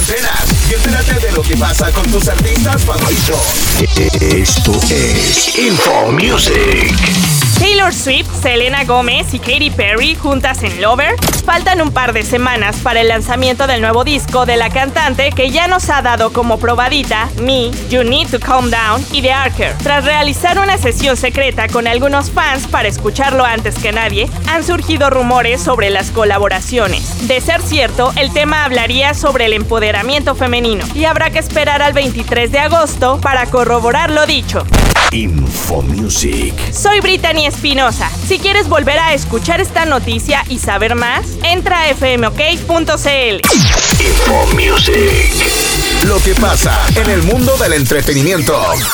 antenas y entérate de lo que pasa con tus artistas favoritos. Esto es Info Music. Taylor Swift, Selena Gomez y Katy Perry juntas en Lover. Faltan un par de semanas para el lanzamiento del nuevo disco de la cantante que ya nos ha dado como probadita Me, You Need to Calm Down y The Archer. Tras realizar una sesión secreta con algunos fans para escucharlo antes que nadie, han surgido rumores sobre las colaboraciones. De ser cierto, el tema hablaría sobre el empoderamiento femenino y habrá que esperar al 23 de agosto para corroborar lo dicho. Info Music. Soy Brittany Espinosa. Si quieres volver a escuchar esta noticia y saber más, entra a fmok.cl. Info Music. Lo que pasa en el mundo del entretenimiento.